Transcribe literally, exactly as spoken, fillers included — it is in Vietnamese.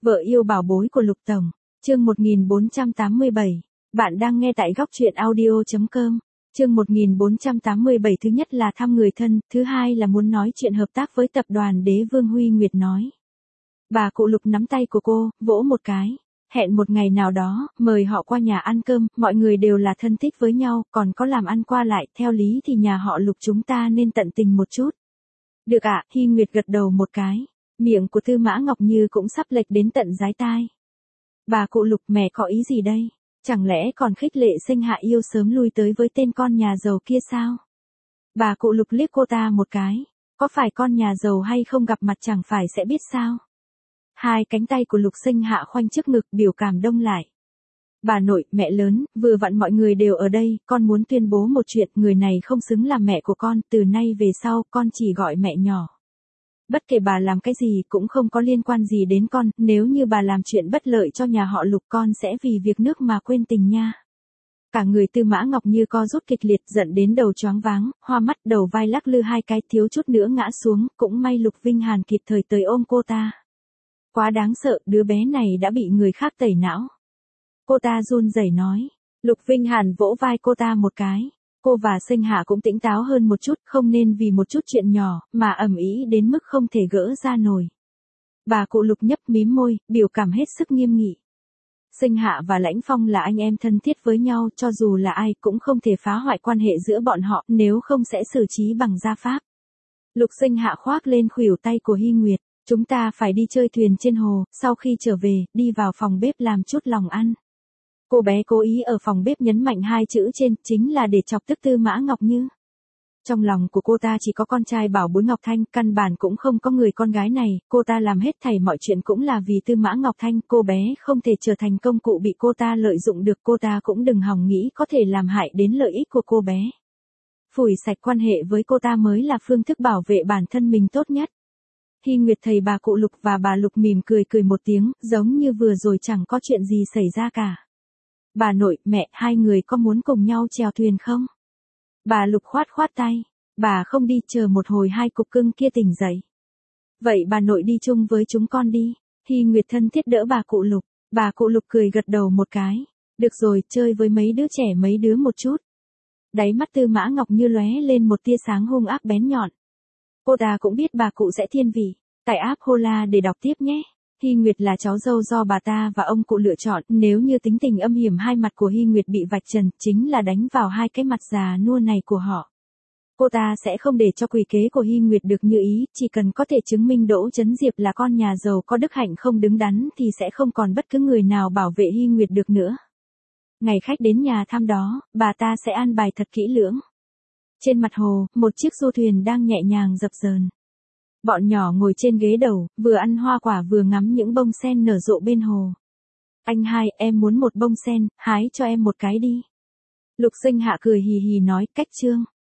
Vợ yêu bảo bối của Lục Tổng, chương một nghìn bốn trăm tám mươi bảy. Bạn đang nghe tại góc truyện audio chấm com. Chương một nghìn bốn trăm tám mươi bảy, thứ nhất là thăm người thân, thứ hai là muốn nói chuyện hợp tác với tập đoàn Đế Vương. Huy Nguyệt nói. Bà cụ Lục nắm tay của cô, vỗ một cái. Hẹn một ngày nào đó, mời họ qua nhà ăn cơm, mọi người đều là thân thích với nhau, còn có làm ăn qua lại, theo lý thì nhà họ Lục chúng ta nên tận tình một chút. Được ạ, Huy Nguyệt gật đầu một cái. Miệng của Tư Mã Ngọc Như cũng sắp lệch đến tận dái tai. Bà cụ Lục, mẹ có ý gì đây? Chẳng lẽ còn khích lệ Sinh Hạ yêu sớm lui tới với tên con nhà giàu kia sao? Bà cụ Lục liếc cô ta một cái. Có phải con nhà giàu hay không gặp mặt chẳng phải sẽ biết sao? Hai cánh tay của Lục Sinh Hạ khoanh trước ngực, biểu cảm đông lại. Bà nội, mẹ lớn, vừa vặn mọi người đều ở đây, con muốn tuyên bố một chuyện, người này không xứng làm mẹ của con, từ nay về sau con chỉ gọi mẹ nhỏ. Bất kể bà làm cái gì cũng không có liên quan gì đến con, nếu như bà làm chuyện bất lợi cho nhà họ Lục con sẽ vì việc nước mà quên tình nha. Cả người Tư Mã Ngọc Như co rút kịch liệt, giận đến đầu choáng váng, hoa mắt, đầu vai lắc lư hai cái, thiếu chút nữa ngã xuống, cũng may Lục Vinh Hàn kịp thời tới ôm cô ta. Quá đáng sợ, đứa bé này đã bị người khác tẩy não. Cô ta run rẩy nói. Lục Vinh Hàn vỗ vai cô ta một cái. Cô và Sinh Hạ cũng tỉnh táo hơn một chút, không nên vì một chút chuyện nhỏ, mà ầm ĩ đến mức không thể gỡ ra nổi. Bà cụ Lục nhấp mím môi, biểu cảm hết sức nghiêm nghị. Sinh Hạ và Lãnh Phong là anh em thân thiết với nhau, cho dù là ai cũng không thể phá hoại quan hệ giữa bọn họ, nếu không sẽ xử trí bằng gia pháp. Lục Sinh Hạ khoác lên khuỷu tay của Hy Nguyệt. Chúng ta phải đi chơi thuyền trên hồ, sau khi trở về, đi vào phòng bếp làm chút lòng ăn. Cô bé cố ý ở phòng bếp nhấn mạnh hai chữ trên, chính là để chọc tức Tư Mã Ngọc Như. Trong lòng của cô ta chỉ có con trai bảo bối Ngọc Thanh, căn bản cũng không có người con gái này, cô ta làm hết thảy mọi chuyện cũng là vì Tư Mã Ngọc Thanh, cô bé không thể trở thành công cụ bị cô ta lợi dụng được, cô ta cũng đừng hòng nghĩ có thể làm hại đến lợi ích của cô bé. Phủi sạch quan hệ với cô ta mới là phương thức bảo vệ bản thân mình tốt nhất. Hy Nguyệt thầy bà cụ Lục và bà Lục mỉm cười cười một tiếng, giống như vừa rồi chẳng có chuyện gì xảy ra cả. Bà nội, mẹ, hai người có muốn cùng nhau chèo thuyền không? Bà Lục khoát khoát tay. Bà không đi, chờ một hồi hai cục cưng kia tỉnh dậy. Vậy bà nội đi chung với chúng con đi. Hy Nguyệt thân thiết đỡ bà cụ Lục. Bà cụ Lục cười gật đầu một cái. Được rồi, chơi với mấy đứa trẻ mấy đứa một chút. Đáy mắt Tư Mã Ngọc Như lóe lên một tia sáng hung ác bén nhọn. Cô ta cũng biết bà cụ sẽ thiên vị. Tải app Hola để đọc tiếp nhé. Hy Nguyệt là cháu dâu do bà ta và ông cụ lựa chọn, nếu như tính tình âm hiểm hai mặt của Hy Nguyệt bị vạch trần, chính là đánh vào hai cái mặt già nua này của họ. Cô ta sẽ không để cho quỷ kế của Hy Nguyệt được như ý, chỉ cần có thể chứng minh Đỗ Chấn Diệp là con nhà giàu có đức hạnh không đứng đắn thì sẽ không còn bất cứ người nào bảo vệ Hy Nguyệt được nữa. Ngày khách đến nhà thăm đó, bà ta sẽ an bài thật kỹ lưỡng. Trên mặt hồ, một chiếc du thuyền đang nhẹ nhàng dập dờn. Bọn nhỏ ngồi trên ghế đầu, vừa ăn hoa quả vừa ngắm những bông sen nở rộ bên hồ. Anh hai, em muốn một bông sen, hái cho em một cái đi. Lục Sinh Hạ cười hì hì nói, cách trương.